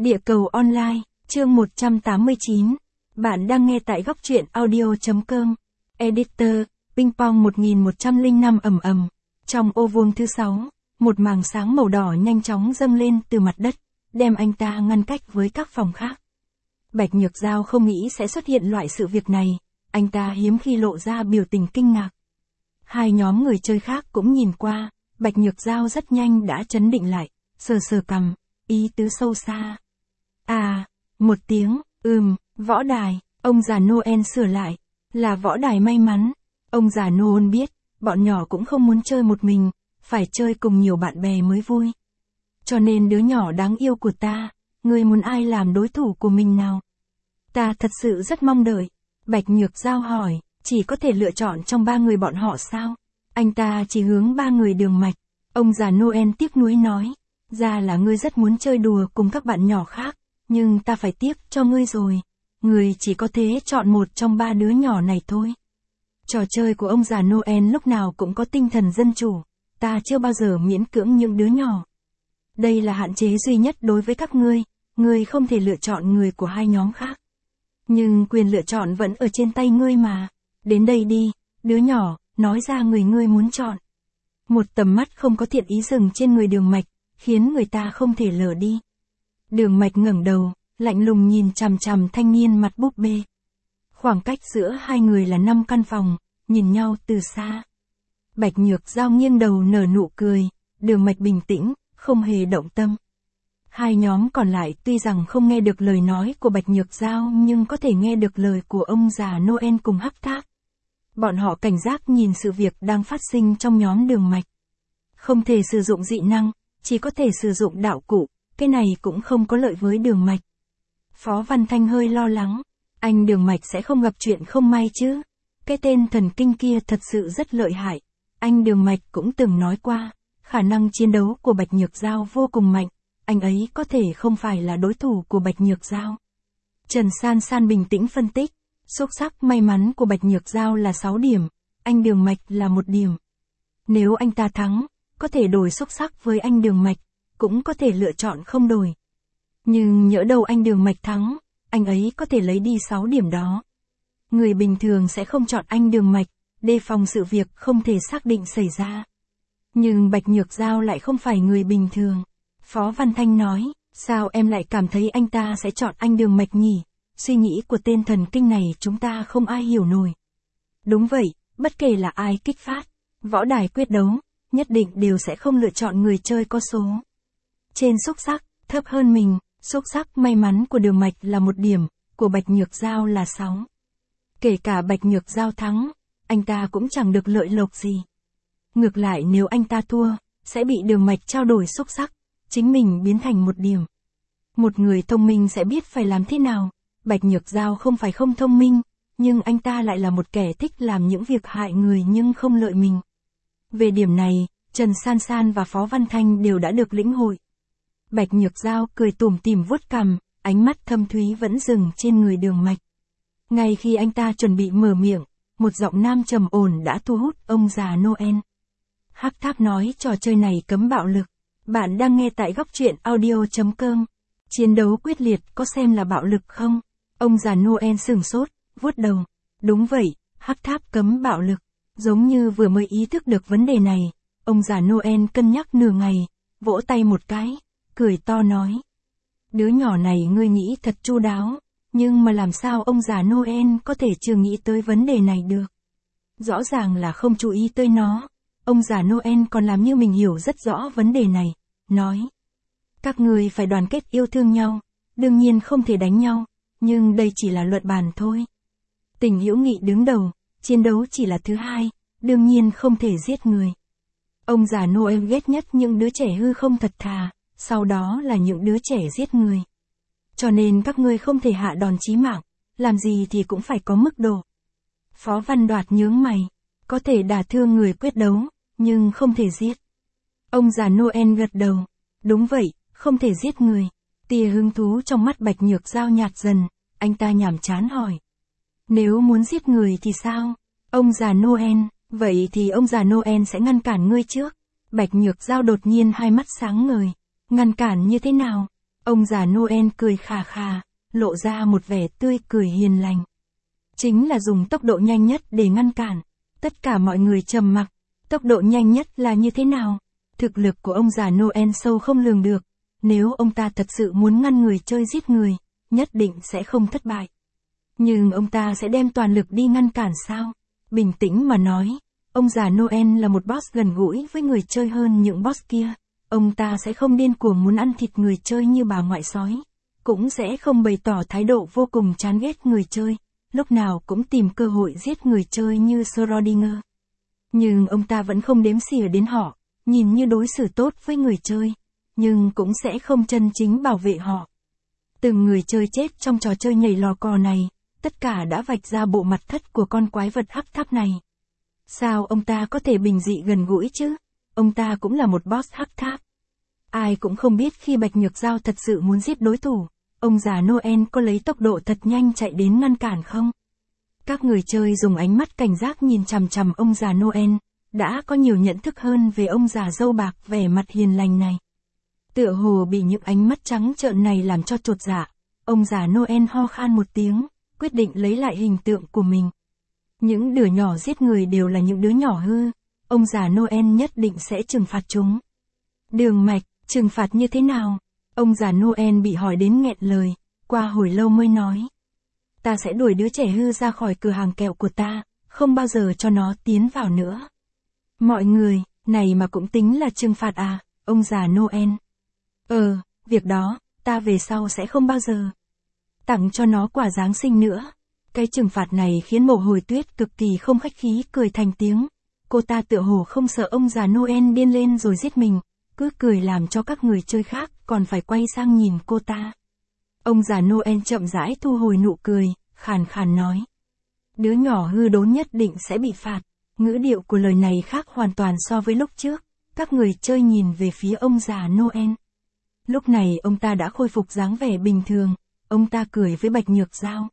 Địa cầu online, chương 189. Bạn đang nghe tại góc truyện audio.com. Editor, Ping Pong 1105 ầm. Trong ô vuông thứ 6, một màng sáng màu đỏ nhanh chóng dâng lên từ mặt đất, đem anh ta ngăn cách với các phòng khác. Bạch Nhược Giao không nghĩ sẽ xuất hiện loại sự việc này, anh ta hiếm khi lộ ra biểu tình kinh ngạc. Hai nhóm người chơi khác cũng nhìn qua, Bạch Nhược Giao rất nhanh đã trấn định lại, sờ cằm, ý tứ sâu xa. À, một tiếng, võ đài, ông già Noel sửa lại, là võ đài may mắn. Ông già Noel biết, bọn nhỏ cũng không muốn chơi một mình, phải chơi cùng nhiều bạn bè mới vui. Cho nên đứa nhỏ đáng yêu của ta, ngươi muốn ai làm đối thủ của mình nào? Ta thật sự rất mong đợi. Bạch Nhược Giao hỏi, chỉ có thể lựa chọn trong ba người bọn họ sao? Anh ta chỉ hướng ba người Đường Mạch. Ông già Noel tiếc nuối nói, ra là ngươi rất muốn chơi đùa cùng các bạn nhỏ khác, nhưng ta phải tiếc cho ngươi rồi. Ngươi chỉ có thể chọn một trong ba đứa nhỏ này thôi. Trò chơi của ông già Noel lúc nào cũng có tinh thần dân chủ, ta chưa bao giờ miễn cưỡng những đứa nhỏ. Đây là hạn chế duy nhất đối với các ngươi không thể lựa chọn người của hai nhóm khác. Nhưng quyền lựa chọn vẫn ở trên tay ngươi mà. Đến đây đi, đứa nhỏ, nói ra người ngươi muốn chọn. Một tầm mắt không có thiện ý dừng trên người Đường Mạch, khiến người ta không thể lờ đi. Đường Mạch ngẩng đầu, lạnh lùng nhìn chằm chằm thanh niên mặt búp bê. Khoảng cách giữa hai người là 5 căn phòng, nhìn nhau từ xa. Bạch Nhược Giao nghiêng đầu nở nụ cười, Đường Mạch bình tĩnh, không hề động tâm. Hai nhóm còn lại tuy rằng không nghe được lời nói của Bạch Nhược Giao nhưng có thể nghe được lời của ông già Noel cùng Hắc Thác. Bọn họ cảnh giác nhìn sự việc đang phát sinh trong nhóm Đường Mạch. Không thể sử dụng dị năng, chỉ có thể sử dụng đạo cụ, cái này cũng không có lợi với Đường Mạch. Phó Văn Thanh hơi lo lắng, anh Đường Mạch sẽ không gặp chuyện không may chứ. Cái tên thần kinh kia thật sự rất lợi hại. Anh Đường Mạch cũng từng nói qua, khả năng chiến đấu của Bạch Nhược Giao vô cùng mạnh, anh ấy có thể không phải là đối thủ của Bạch Nhược Giao. Trần San San bình tĩnh phân tích, xúc sắc may mắn của Bạch Nhược Giao là 6 điểm, anh Đường Mạch là 1 điểm. Nếu anh ta thắng, có thể đổi xúc sắc với anh Đường Mạch, cũng có thể lựa chọn không đổi. Nhưng nhỡ đâu anh Đường Mạch thắng, anh ấy có thể lấy đi 6 điểm đó. Người bình thường sẽ không chọn anh Đường Mạch, đề phòng sự việc không thể xác định xảy ra. Nhưng Bạch Nhược Giao lại không phải người bình thường. Phó Văn Thanh nói, sao em lại cảm thấy anh ta sẽ chọn anh Đường Mạch nhỉ? Suy nghĩ của tên thần kinh này chúng ta không ai hiểu nổi. Đúng vậy, bất kể là ai kích phát, võ đài quyết đấu, nhất định đều sẽ không lựa chọn người chơi có số. Trên xúc sắc, thấp hơn mình, xúc sắc may mắn của Đường Mạch là 1 điểm, của Bạch Nhược Giao là 6. Kể cả Bạch Nhược Giao thắng, anh ta cũng chẳng được lợi lộc gì. Ngược lại nếu anh ta thua, sẽ bị Đường Mạch trao đổi xúc sắc, chính mình biến thành 1 điểm. Một người thông minh sẽ biết phải làm thế nào. Bạch Nhược Giao không phải không thông minh, nhưng anh ta lại là một kẻ thích làm những việc hại người nhưng không lợi mình. Về điểm này, Trần San San và Phó Văn Thanh đều đã được lĩnh hội. Bạch Nhược Giao cười tủm tỉm vuốt cằm, ánh mắt thâm thúy vẫn dừng trên người Đường Mạch. Ngay khi anh ta chuẩn bị mở miệng, một giọng nam trầm ổn đã thu hút ông già Noel. Hắc Thác nói trò chơi này cấm bạo lực. Bạn đang nghe tại góc truyện audio.com. Chiến đấu quyết liệt có xem là bạo lực không? Ông già Noel sửng sốt, vuốt đầu. Đúng vậy, Hắc Thác cấm bạo lực. Giống như vừa mới ý thức được vấn đề này, ông già Noel cân nhắc nửa ngày, vỗ tay một cái, cười to nói. Đứa nhỏ này ngươi nghĩ thật chu đáo, nhưng mà làm sao ông già Noel có thể chưa nghĩ tới vấn đề này được? Rõ ràng là không chú ý tới nó. Ông già Noel còn làm như mình hiểu rất rõ vấn đề này, nói. Các người phải đoàn kết yêu thương nhau, đương nhiên không thể đánh nhau, nhưng đây chỉ là luận bàn thôi. Tình hữu nghị đứng đầu, chiến đấu chỉ là thứ hai, đương nhiên không thể giết người. Ông già Noel ghét nhất những đứa trẻ hư không thật thà, sau đó là những đứa trẻ giết người. Cho nên các ngươi không thể hạ đòn chí mạng, làm gì thì cũng phải có mức độ. Phó Văn Đoạt nhướng mày, có thể đả thương người quyết đấu, nhưng không thể giết. Ông già Noel gật đầu, đúng vậy, không thể giết người. Tia hứng thú trong mắt Bạch Nhược Giao nhạt dần, anh ta nhàm chán hỏi. Nếu muốn giết người thì sao? Ông già Noel, vậy thì ông già Noel sẽ ngăn cản ngươi trước. Bạch Nhược Giao đột nhiên hai mắt sáng ngời. Ngăn cản như thế nào? Ông già Noel cười khà khà, lộ ra một vẻ tươi cười hiền lành. Chính là dùng tốc độ nhanh nhất để ngăn cản. Tất cả mọi người trầm mặc. Tốc độ nhanh nhất là như thế nào? Thực lực của ông già Noel sâu không lường được. Nếu ông ta thật sự muốn ngăn người chơi giết người, nhất định sẽ không thất bại. Nhưng ông ta sẽ đem toàn lực đi ngăn cản sao? Bình tĩnh mà nói, ông già Noel là một boss gần gũi với người chơi hơn những boss kia. Ông ta sẽ không điên cuồng muốn ăn thịt người chơi như bà ngoại sói. Cũng sẽ không bày tỏ thái độ vô cùng chán ghét người chơi. Lúc nào cũng tìm cơ hội giết người chơi như Schrödinger. Nhưng ông ta vẫn không đếm xỉa đến họ, nhìn như đối xử tốt với người chơi, nhưng cũng sẽ không chân chính bảo vệ họ. Từng người chơi chết trong trò chơi nhảy lò cò này, tất cả đã vạch ra bộ mặt thất của con quái vật hắc tháp này. Sao ông ta có thể bình dị gần gũi chứ? Ông ta cũng là một boss hắc tháp. Ai cũng không biết khi Bạch Nhược Dao thật sự muốn giết đối thủ, ông già Noel có lấy tốc độ thật nhanh chạy đến ngăn cản không? Các người chơi dùng ánh mắt cảnh giác nhìn chằm chằm ông già Noel, đã có nhiều nhận thức hơn về ông già râu bạc vẻ mặt hiền lành này. Tựa hồ bị những ánh mắt trắng trợn này làm cho chột dạ, ông già Noel ho khan một tiếng, quyết định lấy lại hình tượng của mình. Những đứa nhỏ giết người đều là những đứa nhỏ hư, ông già Noel nhất định sẽ trừng phạt chúng. Đường Mạch, trừng phạt như thế nào? Ông già Noel bị hỏi đến nghẹn lời, qua hồi lâu mới nói. Ta sẽ đuổi đứa trẻ hư ra khỏi cửa hàng kẹo của ta, không bao giờ cho nó tiến vào nữa. Mọi người, này mà cũng tính là trừng phạt à, ông già Noel. Việc đó, ta về sau sẽ không bao giờ tặng cho nó quả Giáng sinh nữa. Cái trừng phạt này khiến Mộ Hồi Tuyết cực kỳ không khách khí cười thành tiếng. Cô ta tựa hồ không sợ ông già Noel điên lên rồi giết mình, cứ cười làm cho các người chơi khác còn phải quay sang nhìn cô ta. Ông già Noel chậm rãi thu hồi nụ cười, khàn khàn nói. Đứa nhỏ hư đốn nhất định sẽ bị phạt. Ngữ điệu của lời này khác hoàn toàn so với lúc trước. Các người chơi nhìn về phía ông già Noel. Lúc này ông ta đã khôi phục dáng vẻ bình thường. Ông ta cười với Bạch Nhược Dao.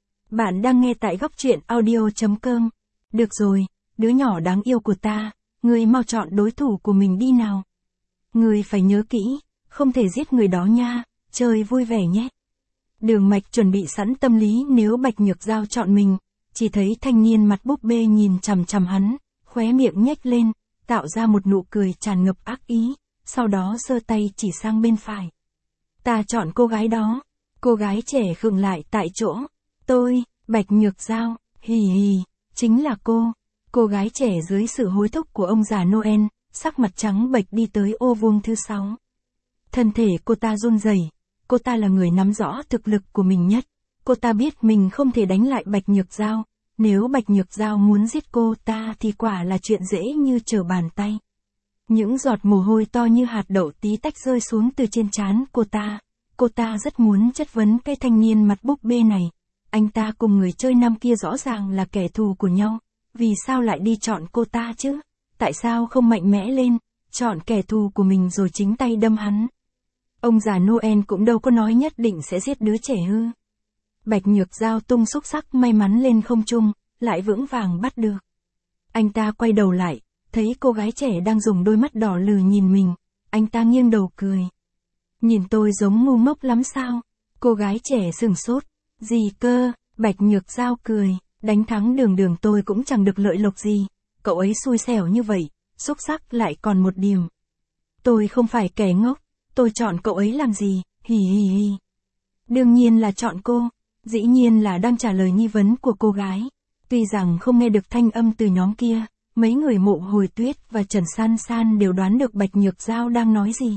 Bạn đang nghe tại góc truyện audio.com. Được rồi, đứa nhỏ đáng yêu của ta, ngươi mau chọn đối thủ của mình đi nào. Ngươi phải nhớ kỹ, không thể giết người đó nha, chơi vui vẻ nhé. Đường Mạch chuẩn bị sẵn tâm lý nếu Bạch Nhược Dao chọn mình, chỉ thấy thanh niên mặt búp bê nhìn chằm chằm hắn, khóe miệng nhếch lên, tạo ra một nụ cười tràn ngập ác ý, sau đó giơ tay chỉ sang bên phải. Ta chọn cô gái đó. Cô gái trẻ khựng lại tại chỗ. Tôi, Bạch Nhược Dao, hì hì, chính là cô. Cô gái trẻ dưới sự hối thúc của ông già Noel, sắc mặt trắng bệch đi tới ô vuông thứ 6. Thân thể cô ta run rẩy, cô ta là người nắm rõ thực lực của mình nhất. Cô ta biết mình không thể đánh lại Bạch Nhược Dao, nếu Bạch Nhược Dao muốn giết cô ta thì quả là chuyện dễ như trở bàn tay. Những giọt mồ hôi to như hạt đậu tí tách rơi xuống từ trên trán cô ta. Cô ta rất muốn chất vấn cái thanh niên mặt búp bê này. Anh ta cùng người chơi năm kia rõ ràng là kẻ thù của nhau. Vì sao lại đi chọn cô ta chứ? Tại sao không mạnh mẽ lên, chọn kẻ thù của mình rồi chính tay đâm hắn? Ông già Noel cũng đâu có nói nhất định sẽ giết đứa trẻ hư. Bạch Nhược Dao tung xúc sắc may mắn lên không trung, lại vững vàng bắt được. Anh ta quay đầu lại, thấy cô gái trẻ đang dùng đôi mắt đỏ lừ nhìn mình. Anh ta nghiêng đầu cười. Nhìn tôi giống ngu ngốc lắm sao? Cô gái trẻ sửng sốt. Gì cơ? Bạch Nhược Dao cười. Đánh thắng Đường tôi cũng chẳng được lợi lộc gì. Cậu ấy xui xẻo như vậy, xúc sắc lại còn một điểm. Tôi không phải kẻ ngốc. Tôi chọn cậu ấy làm gì? Hì hì hì. Đương nhiên là chọn cô. Dĩ nhiên là đang trả lời nghi vấn của cô gái. Tuy rằng không nghe được thanh âm từ nhóm kia, mấy người Mộ Hồi Tuyết và Trần San San đều đoán được Bạch Nhược Dao đang nói gì.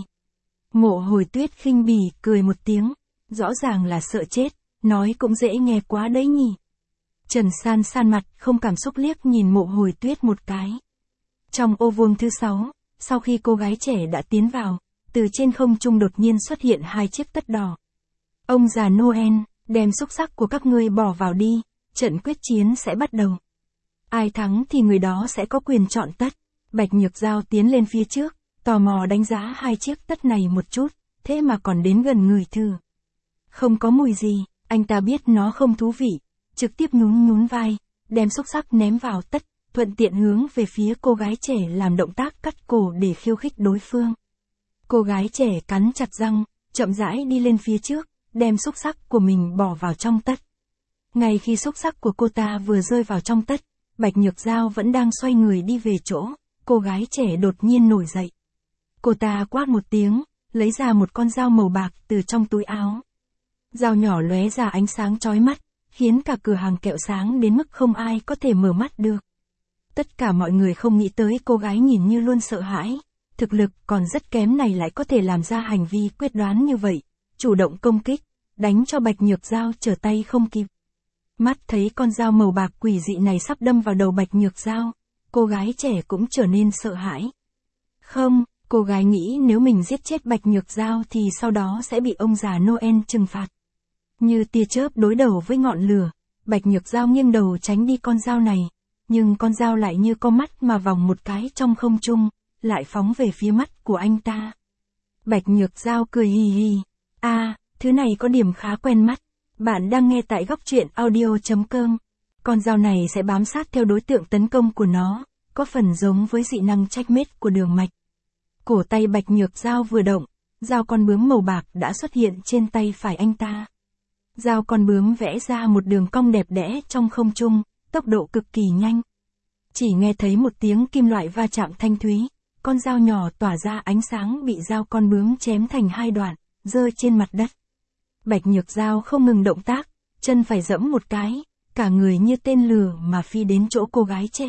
Mộ Hồi Tuyết khinh bỉ cười một tiếng, rõ ràng là sợ chết, nói cũng dễ nghe quá đấy nhỉ. Trần San San mặt không cảm xúc liếc nhìn Mộ Hồi Tuyết một cái. Trong ô vuông thứ 6, sau khi cô gái trẻ đã tiến vào, từ trên không trung đột nhiên xuất hiện 2 chiếc tất đỏ. Ông già Noel, đem xúc sắc của các ngươi bỏ vào đi, trận quyết chiến sẽ bắt đầu. Ai thắng thì người đó sẽ có quyền chọn tất. Bạch Nhược Dao tiến lên phía trước, tò mò đánh giá 2 chiếc tất này một chút, thế mà còn đến gần người thử. Không có mùi gì, anh ta biết nó không thú vị, trực tiếp nhún vai, đem xúc sắc ném vào tất, thuận tiện hướng về phía cô gái trẻ làm động tác cắt cổ để khiêu khích đối phương. Cô gái trẻ cắn chặt răng, chậm rãi đi lên phía trước, đem xúc xắc của mình bỏ vào trong tất. Ngay khi xúc xắc của cô ta vừa rơi vào trong tất, Bạch Nhược Dao vẫn đang xoay người đi về chỗ, cô gái trẻ đột nhiên nổi dậy. Cô ta quát một tiếng, lấy ra một con dao màu bạc từ trong túi áo. Dao nhỏ lóe ra ánh sáng chói mắt, khiến cả cửa hàng kẹo sáng đến mức không ai có thể mở mắt được. Tất cả mọi người không nghĩ tới cô gái nhìn như luôn sợ hãi, thực lực còn rất kém này lại có thể làm ra hành vi quyết đoán như vậy, chủ động công kích, đánh cho Bạch Nhược Dao trở tay không kịp. Mắt thấy con dao màu bạc quỷ dị này sắp đâm vào đầu Bạch Nhược Dao, cô gái trẻ cũng trở nên sợ hãi. Không, cô gái nghĩ nếu mình giết chết Bạch Nhược Dao thì sau đó sẽ bị ông già Noel trừng phạt. Như tia chớp đối đầu với ngọn lửa, Bạch Nhược Dao nghiêng đầu tránh đi con dao này, nhưng con dao lại như có mắt mà vòng một cái trong không trung, lại phóng về phía mắt của anh ta. Bạch Nhược Dao cười hì hì, thứ này có điểm khá quen mắt. Bạn đang nghe tại góc truyện audio.com. Con dao này sẽ bám sát theo đối tượng tấn công của nó, có phần giống với dị năng checkmate của Đường Mạch. Cổ tay Bạch Nhược Dao vừa động, dao con bướm màu bạc đã xuất hiện trên tay phải anh ta. Dao con bướm vẽ ra một đường cong đẹp đẽ trong không trung, tốc độ cực kỳ nhanh. Chỉ nghe thấy một tiếng kim loại va chạm thanh thúy, con dao nhỏ tỏa ra ánh sáng bị dao con bướm chém thành hai đoạn, rơi trên mặt đất. Bạch Nhược Dao không ngừng động tác, chân phải giẫm một cái, cả người như tên lửa mà phi đến chỗ cô gái trẻ.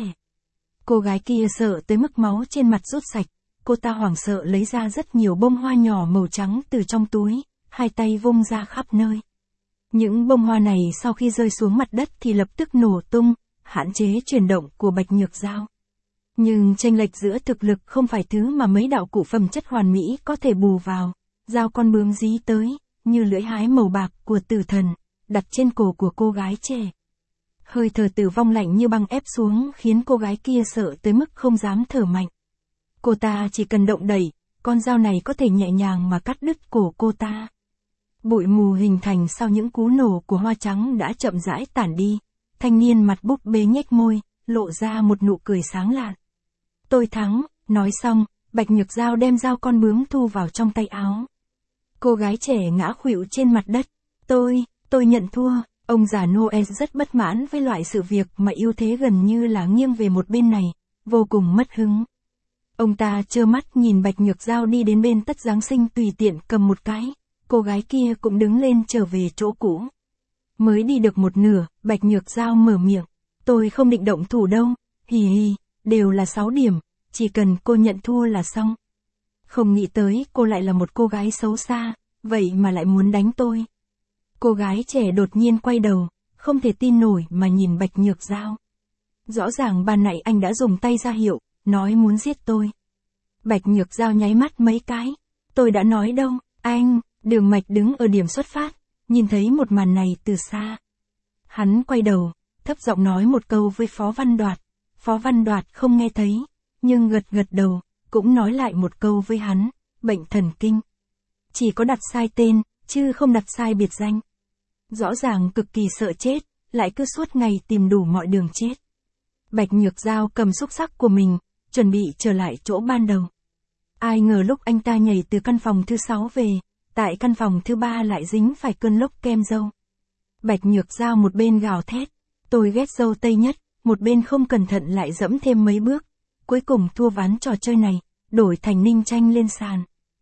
Cô gái kia sợ tới mức máu trên mặt rút sạch, cô ta hoảng sợ lấy ra rất nhiều bông hoa nhỏ màu trắng từ trong túi, hai tay vung ra khắp nơi. Những bông hoa này sau khi rơi xuống mặt đất thì lập tức nổ tung, hạn chế chuyển động của Bạch Nhược Dao. Nhưng chênh lệch giữa thực lực không phải thứ mà mấy đạo cụ phẩm chất hoàn mỹ có thể bù vào. Dao con bướm dí tới, như lưỡi hái màu bạc của tử thần, đặt trên cổ của cô gái trẻ. Hơi thở tử vong lạnh như băng ép xuống khiến cô gái kia sợ tới mức không dám thở mạnh. Cô ta chỉ cần động đẩy, con dao này có thể nhẹ nhàng mà cắt đứt cổ cô ta. Bụi mù hình thành sau những cú nổ của hoa trắng đã chậm rãi tản đi. Thanh niên mặt búp bê nhếch môi, lộ ra một nụ cười sáng lạn. Tôi thắng, nói xong, Bạch Nhược Dao đem dao con bướm thu vào trong tay áo. Cô gái trẻ ngã khuỵu trên mặt đất. Tôi nhận thua. Ông già Noel rất bất mãn với loại sự việc mà ưu thế gần như là nghiêng về một bên này, vô cùng mất hứng. Ông ta trơ mắt nhìn Bạch Nhược Dao đi đến bên tất Giáng sinh tùy tiện cầm một cái, cô gái kia cũng đứng lên trở về chỗ cũ. Mới đi được một nửa, Bạch Nhược Dao mở miệng. Tôi không định động thủ đâu, hì hì, đều là 6 điểm, chỉ cần cô nhận thua là xong. Không nghĩ tới cô lại là một cô gái xấu xa, vậy mà lại muốn đánh tôi. Cô gái trẻ đột nhiên quay đầu, không thể tin nổi mà nhìn Bạch Nhược Dao. Rõ ràng ban nãy anh đã dùng tay ra hiệu, nói muốn giết tôi. Bạch Nhược Dao nháy mắt mấy cái. Tôi đã nói đâu, anh. Đường Mạch đứng ở điểm xuất phát, nhìn thấy một màn này từ xa. Hắn quay đầu, thấp giọng nói một câu với Phó Văn Đoạt. Phó Văn Đoạt không nghe thấy, nhưng gật gật đầu, cũng nói lại một câu với hắn, bệnh thần kinh. Chỉ có đặt sai tên, chứ không đặt sai biệt danh. Rõ ràng cực kỳ sợ chết, lại cứ suốt ngày tìm đủ mọi đường chết. Bạch Nhược Dao cầm xúc xắc của mình, chuẩn bị trở lại chỗ ban đầu. Ai ngờ lúc anh ta nhảy từ căn phòng thứ 6 về, tại căn phòng thứ 3 lại dính phải cơn lốc kem dâu. Bạch Nhược Dao một bên gào thét, tôi ghét dâu tây nhất, một bên không cẩn thận lại dẫm thêm mấy bước. Cuối cùng thua ván trò chơi này, đổi thành Ninh Tranh lên sàn.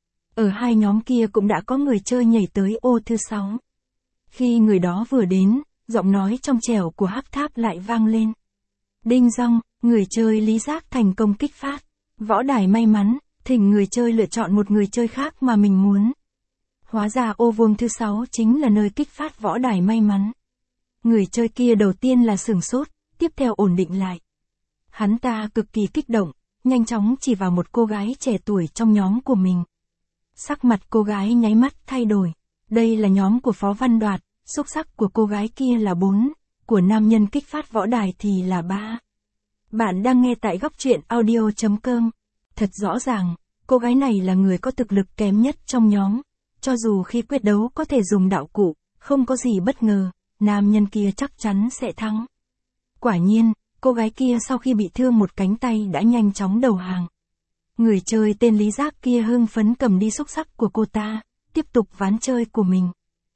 Ở hai nhóm kia cũng đã có người chơi nhảy tới ô thứ 6. Khi người đó vừa đến, giọng nói trong trẻo của Hắc Tháp lại vang lên. Đinh dong, người chơi Lý Giác thành công kích phát. Võ đài may mắn, thỉnh người chơi lựa chọn một người chơi khác mà mình muốn. Hóa ra ô vuông thứ 6 chính là nơi kích phát võ đài may mắn. Người chơi kia đầu tiên là sửng sốt, tiếp theo ổn định lại. Hắn ta cực kỳ kích động, nhanh chóng chỉ vào một cô gái trẻ tuổi trong nhóm của mình. Sắc mặt cô gái nháy mắt thay đổi. Đây là nhóm của Phó Văn Đoạt, xúc sắc của cô gái kia là 4, của nam nhân kích phát võ đài thì là 3. Bạn đang nghe tại góc truyện audio.com. Thật rõ ràng, cô gái này là người có thực lực kém nhất trong nhóm. Cho dù khi quyết đấu có thể dùng đạo cụ, không có gì bất ngờ, nam nhân kia chắc chắn sẽ thắng. Quả nhiên, cô gái kia sau khi bị thương một cánh tay đã nhanh chóng đầu hàng. Người chơi tên Lý Giác kia hưng phấn cầm đi xúc sắc của cô ta, tiếp tục ván chơi của mình.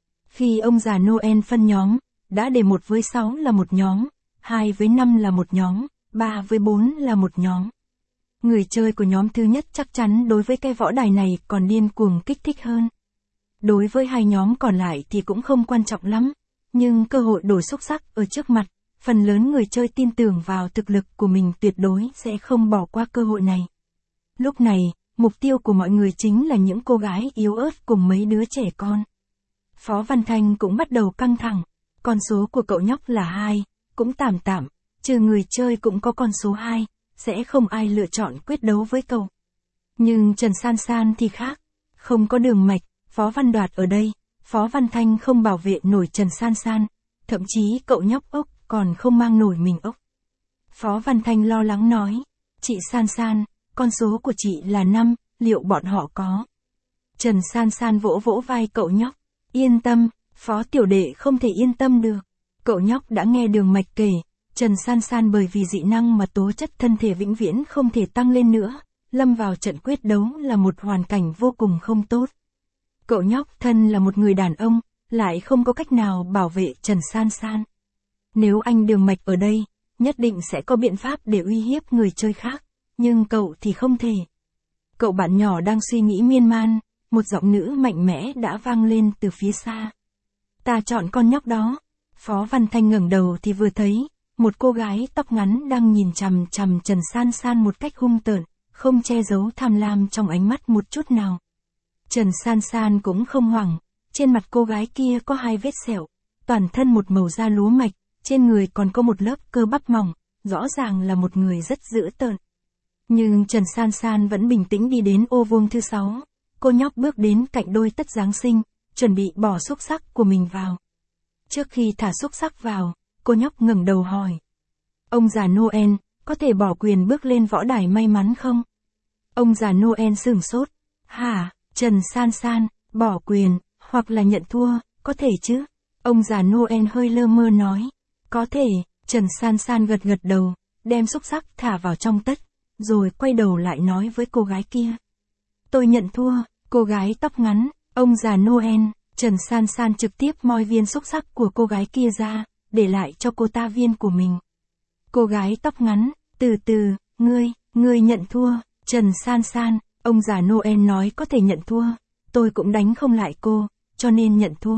Khi ông già Noel phân nhóm, đã để 1 với 6 là một nhóm, 2 với 5 là một nhóm, 3 với 4 là một nhóm. Người chơi của nhóm thứ nhất chắc chắn đối với cái võ đài này còn điên cuồng kích thích hơn. Đối với hai nhóm còn lại thì cũng không quan trọng lắm, nhưng cơ hội đổi xúc sắc ở trước mặt, phần lớn người chơi tin tưởng vào thực lực của mình tuyệt đối sẽ không bỏ qua cơ hội này. Lúc này, mục tiêu của mọi người chính là những cô gái yếu ớt cùng mấy đứa trẻ con. Phó Văn Thanh cũng bắt đầu căng thẳng, con số của cậu nhóc là 2, cũng tạm tạm, trừ người chơi cũng có con số 2, sẽ không ai lựa chọn quyết đấu với cậu. Nhưng Trần San San thì khác, không có đường mạch, Phó Văn Đoạt ở đây, Phó Văn Thanh không bảo vệ nổi Trần San San, thậm chí cậu nhóc ốc còn không mang nổi mình ốc. Phó Văn Thanh lo lắng nói, chị San San, con số của chị là 5, liệu bọn họ có? Trần San San vỗ vỗ vai cậu nhóc, yên tâm, Phó tiểu đệ không thể yên tâm được. Cậu nhóc đã nghe Đường Mạch kể, Trần San San bởi vì dị năng mà tố chất thân thể vĩnh viễn không thể tăng lên nữa, lâm vào trận quyết đấu là một hoàn cảnh vô cùng không tốt. Cậu nhóc thân là một người đàn ông, lại không có cách nào bảo vệ Trần San San. Nếu anh Đường Mạch ở đây, nhất định sẽ có biện pháp để uy hiếp người chơi khác, nhưng cậu thì không thể. Cậu bạn nhỏ đang suy nghĩ miên man, một giọng nữ mạnh mẽ đã vang lên từ phía xa. Ta chọn con nhóc đó. Phó Văn Thanh ngẩng đầu thì vừa thấy, một cô gái tóc ngắn đang nhìn chằm chằm Trần San San một cách hung tợn, không che giấu tham lam trong ánh mắt một chút nào. Trần San San cũng không hoảng, trên mặt cô gái kia có 2 vết sẹo, toàn thân một màu da lúa mạch, trên người còn có một lớp cơ bắp mỏng, rõ ràng là một người rất dữ tợn. Nhưng Trần San San vẫn bình tĩnh đi đến ô vuông thứ 6, cô nhóc bước đến cạnh đôi tất Giáng sinh, chuẩn bị bỏ xúc sắc của mình vào. Trước khi thả xúc sắc vào, cô nhóc ngẩng đầu hỏi. Ông già Noel, có thể bỏ quyền bước lên võ đài may mắn không? Ông già Noel sửng sốt. Hả, Trần San San, bỏ quyền, hoặc là nhận thua, có thể chứ? Ông già Noel hơi lơ mơ nói. Có thể, Trần San San gật gật đầu, đem xúc sắc thả vào trong tất, rồi quay đầu lại nói với cô gái kia. Tôi nhận thua, cô gái tóc ngắn, ông già Noel. Trần San San trực tiếp moi viên xúc sắc của cô gái kia ra, để lại cho cô ta viên của mình. Cô gái tóc ngắn, từ từ, ngươi nhận thua. Trần San San, ông già Noel nói có thể nhận thua, tôi cũng đánh không lại cô, cho nên nhận thua.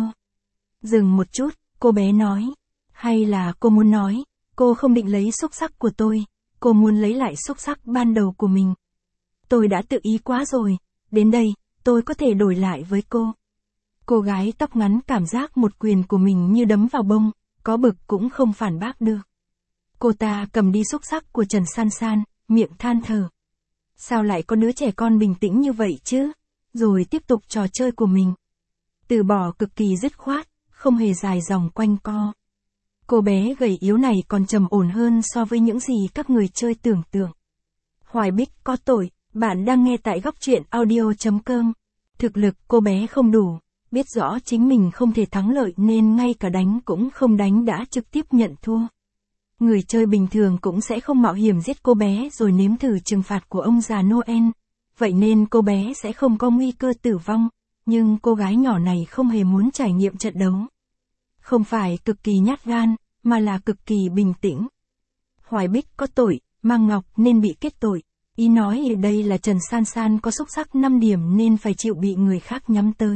Dừng một chút, cô bé nói. Hay là cô muốn nói, cô không định lấy xúc sắc của tôi, cô muốn lấy lại xúc sắc ban đầu của mình. Tôi đã tự ý quá rồi, đến đây, tôi có thể đổi lại với cô. Cô gái tóc ngắn cảm giác một quyền của mình như đấm vào bông, có bực cũng không phản bác được. Cô ta cầm đi xúc sắc của Trần San San, miệng than thở. Sao lại có đứa trẻ con bình tĩnh như vậy chứ? Rồi tiếp tục trò chơi của mình. Từ bỏ cực kỳ dứt khoát, không hề dài dòng quanh co. Cô bé gầy yếu này còn trầm ổn hơn so với những gì các người chơi tưởng tượng. Hoài Bích có tội, bạn đang nghe tại góc truyện audio.com. Thực lực cô bé không đủ, biết rõ chính mình không thể thắng lợi nên ngay cả đánh cũng không đánh đã trực tiếp nhận thua. Người chơi bình thường cũng sẽ không mạo hiểm giết cô bé rồi nếm thử trừng phạt của ông già Noel. Vậy nên cô bé sẽ không có nguy cơ tử vong, nhưng cô gái nhỏ này không hề muốn trải nghiệm trận đấu. Không phải cực kỳ nhát gan, mà là cực kỳ bình tĩnh. Hoài Bích có tội, Mang Ngọc nên bị kết tội. Ý nói ở đây là Trần San San có xúc sắc 5 điểm nên phải chịu bị người khác nhắm tới.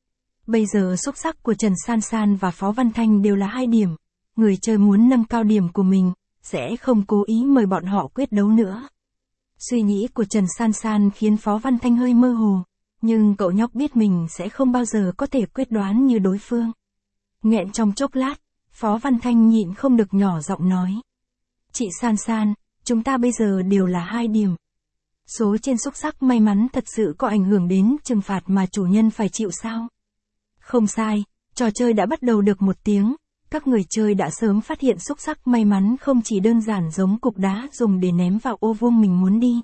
Bây giờ xúc sắc của Trần San San và Phó Văn Thanh đều là 2 điểm. Người chơi muốn nâng cao điểm của mình, sẽ không cố ý mời bọn họ quyết đấu nữa. Suy nghĩ của Trần San San khiến Phó Văn Thanh hơi mơ hồ, nhưng cậu nhóc biết mình sẽ không bao giờ có thể quyết đoán như đối phương. Nghẹn trong chốc lát, Phó Văn Thanh nhịn không được nhỏ giọng nói. Chị San San, chúng ta bây giờ đều là 2 điểm. Số trên xúc sắc may mắn thật sự có ảnh hưởng đến trừng phạt mà chủ nhân phải chịu sao? Không sai, trò chơi đã bắt đầu được 1 tiếng, các người chơi đã sớm phát hiện xúc sắc may mắn không chỉ đơn giản giống cục đá dùng để ném vào ô vuông mình muốn đi.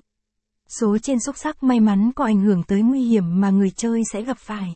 Số trên xúc sắc may mắn có ảnh hưởng tới nguy hiểm mà người chơi sẽ gặp phải.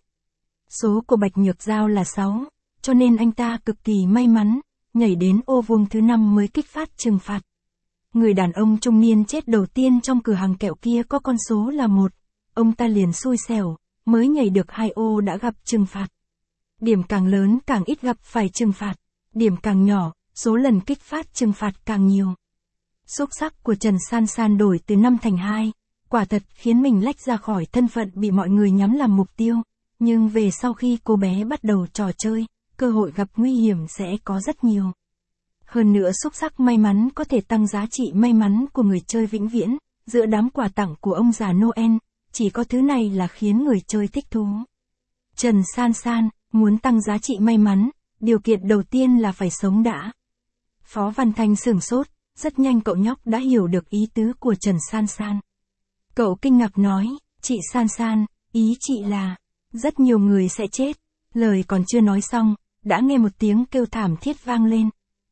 Số của Bạch Nhược Giao là 6, cho nên anh ta cực kỳ may mắn, nhảy đến ô vuông thứ 5 mới kích phát trừng phạt. Người đàn ông trung niên chết đầu tiên trong cửa hàng kẹo kia có con số là 1, ông ta liền xui xẻo, mới nhảy được 2 ô đã gặp trừng phạt. Điểm càng lớn càng ít gặp phải trừng phạt, điểm càng nhỏ, số lần kích phát trừng phạt càng nhiều. Xúc sắc của Trần San San đổi từ 5 thành 2, quả thật khiến mình lách ra khỏi thân phận bị mọi người nhắm làm mục tiêu, nhưng về sau khi cô bé bắt đầu trò chơi, cơ hội gặp nguy hiểm sẽ có rất nhiều. Hơn nữa xúc sắc may mắn có thể tăng giá trị may mắn của người chơi vĩnh viễn, giữa đám quà tặng của ông già Noel, chỉ có thứ này là khiến người chơi thích thú. Trần San San, muốn tăng giá trị may mắn, điều kiện đầu tiên là phải sống đã. Phó Văn Thanh sửng sốt, rất nhanh cậu nhóc đã hiểu được ý tứ của Trần San San. Cậu kinh ngạc nói, chị San San, ý chị là, rất nhiều người sẽ chết. Lời còn chưa nói xong, đã nghe một tiếng kêu thảm thiết vang lên.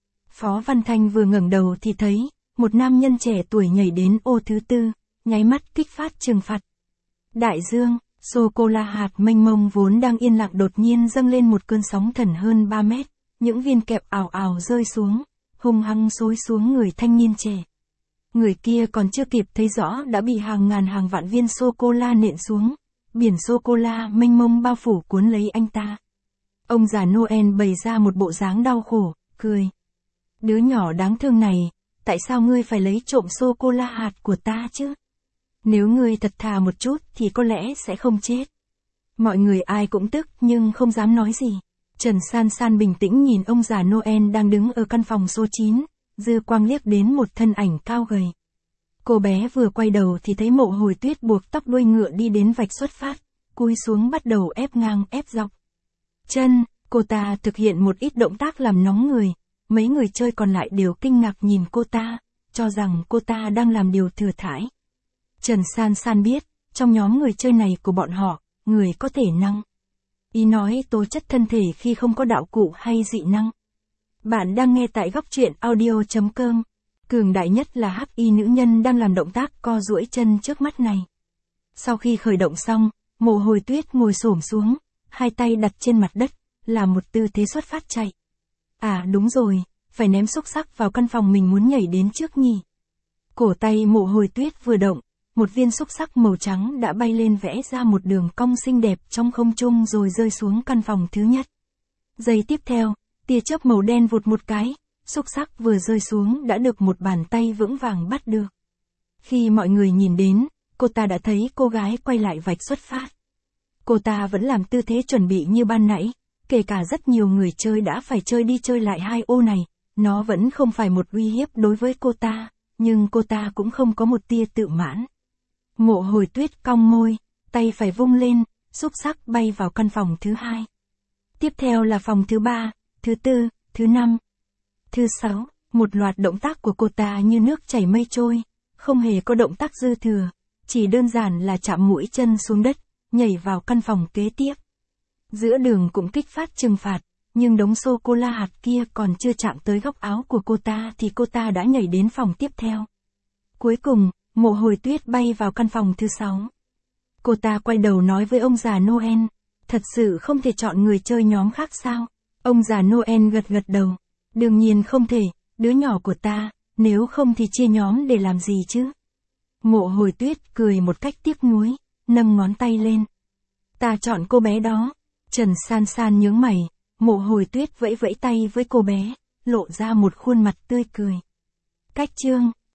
Phó Văn Thanh vừa ngẩng đầu thì thấy, một nam nhân trẻ tuổi nhảy đến ô thứ 4, nháy mắt kích phát trừng phạt. Đại dương, sô-cô-la hạt mênh mông vốn đang yên lặng đột nhiên dâng lên một cơn sóng thần hơn 3 mét, những viên kẹp ào ào rơi xuống, hung hăng xối xuống người thanh niên trẻ. Người kia còn chưa kịp thấy rõ đã bị hàng ngàn hàng vạn viên sô-cô-la nện xuống, biển sô-cô-la mênh mông bao phủ cuốn lấy anh ta. Ông già Noel bày ra một bộ dáng đau khổ, cười. Đứa nhỏ đáng thương này, tại sao ngươi phải lấy trộm sô-cô-la hạt của ta chứ? Nếu ngươi thật thà một chút thì có lẽ sẽ không chết. Mọi người ai cũng tức nhưng không dám nói gì. Trần San San bình tĩnh nhìn ông già Noel đang đứng ở căn phòng số 9, dư quang liếc đến một thân ảnh cao gầy. Cô bé vừa quay đầu thì thấy Mộ Hồi Tuyết buộc tóc đuôi ngựa đi đến vạch xuất phát, cúi xuống bắt đầu ép ngang ép dọc. Chân, cô ta thực hiện một ít động tác làm nóng người, mấy người chơi còn lại đều kinh ngạc nhìn cô ta, cho rằng cô ta đang làm điều thừa thãi. Trần San San biết, trong nhóm người chơi này của bọn họ, người có thể năng. Ý nói tố chất thân thể khi không có đạo cụ hay dị năng. Bạn đang nghe tại góc truyện audio.com. Cường đại nhất là hắc y nữ nhân đang làm động tác co duỗi chân trước mắt này. Sau khi khởi động xong, Mộ Hồi Tuyết ngồi xổm xuống, hai tay đặt trên mặt đất, là một tư thế xuất phát chạy. À đúng rồi, phải ném xúc sắc vào căn phòng mình muốn nhảy đến trước nhỉ. Cổ tay Mộ Hồi Tuyết vừa động, một viên xúc sắc màu trắng đã bay lên vẽ ra một đường cong xinh đẹp trong không trung rồi rơi xuống căn phòng thứ nhất. Giây tiếp theo, tia chớp màu đen vụt một cái, xúc sắc vừa rơi xuống đã được một bàn tay vững vàng bắt được. Khi mọi người nhìn đến, cô ta đã thấy cô gái quay lại vạch xuất phát. Cô ta vẫn làm tư thế chuẩn bị như ban nãy, kể cả rất nhiều người chơi đã phải chơi đi chơi lại 2 ô này, nó vẫn không phải một uy hiếp đối với cô ta, nhưng cô ta cũng không có một tia tự mãn. Mộ Hồi Tuyết cong môi, tay phải vung lên, xúc sắc bay vào căn phòng thứ 2. Tiếp theo là phòng thứ 3, thứ 4, thứ 5, thứ 6, một loạt động tác của cô ta như nước chảy mây trôi, không hề có động tác dư thừa, chỉ đơn giản là chạm mũi chân xuống đất, nhảy vào căn phòng kế tiếp. Giữa đường cũng kích phát trừng phạt, nhưng đống sô-cô-la hạt kia còn chưa chạm tới góc áo của cô ta thì cô ta đã nhảy đến phòng tiếp theo. Cuối cùng, Mộ Hồi Tuyết bay vào căn phòng thứ 6. Cô ta quay đầu nói với ông già Noel, thật sự không thể chọn người chơi nhóm khác sao? Ông già Noel gật gật đầu, đương nhiên không thể, đứa nhỏ của ta, nếu không thì chia nhóm để làm gì chứ? Mộ Hồi Tuyết cười một cách tiếc nuối, nâng ngón tay lên. Ta chọn cô bé đó. Trần San San nhướng mày, Mộ Hồi Tuyết vẫy vẫy tay với cô bé, lộ ra một khuôn mặt tươi cười. Cách chương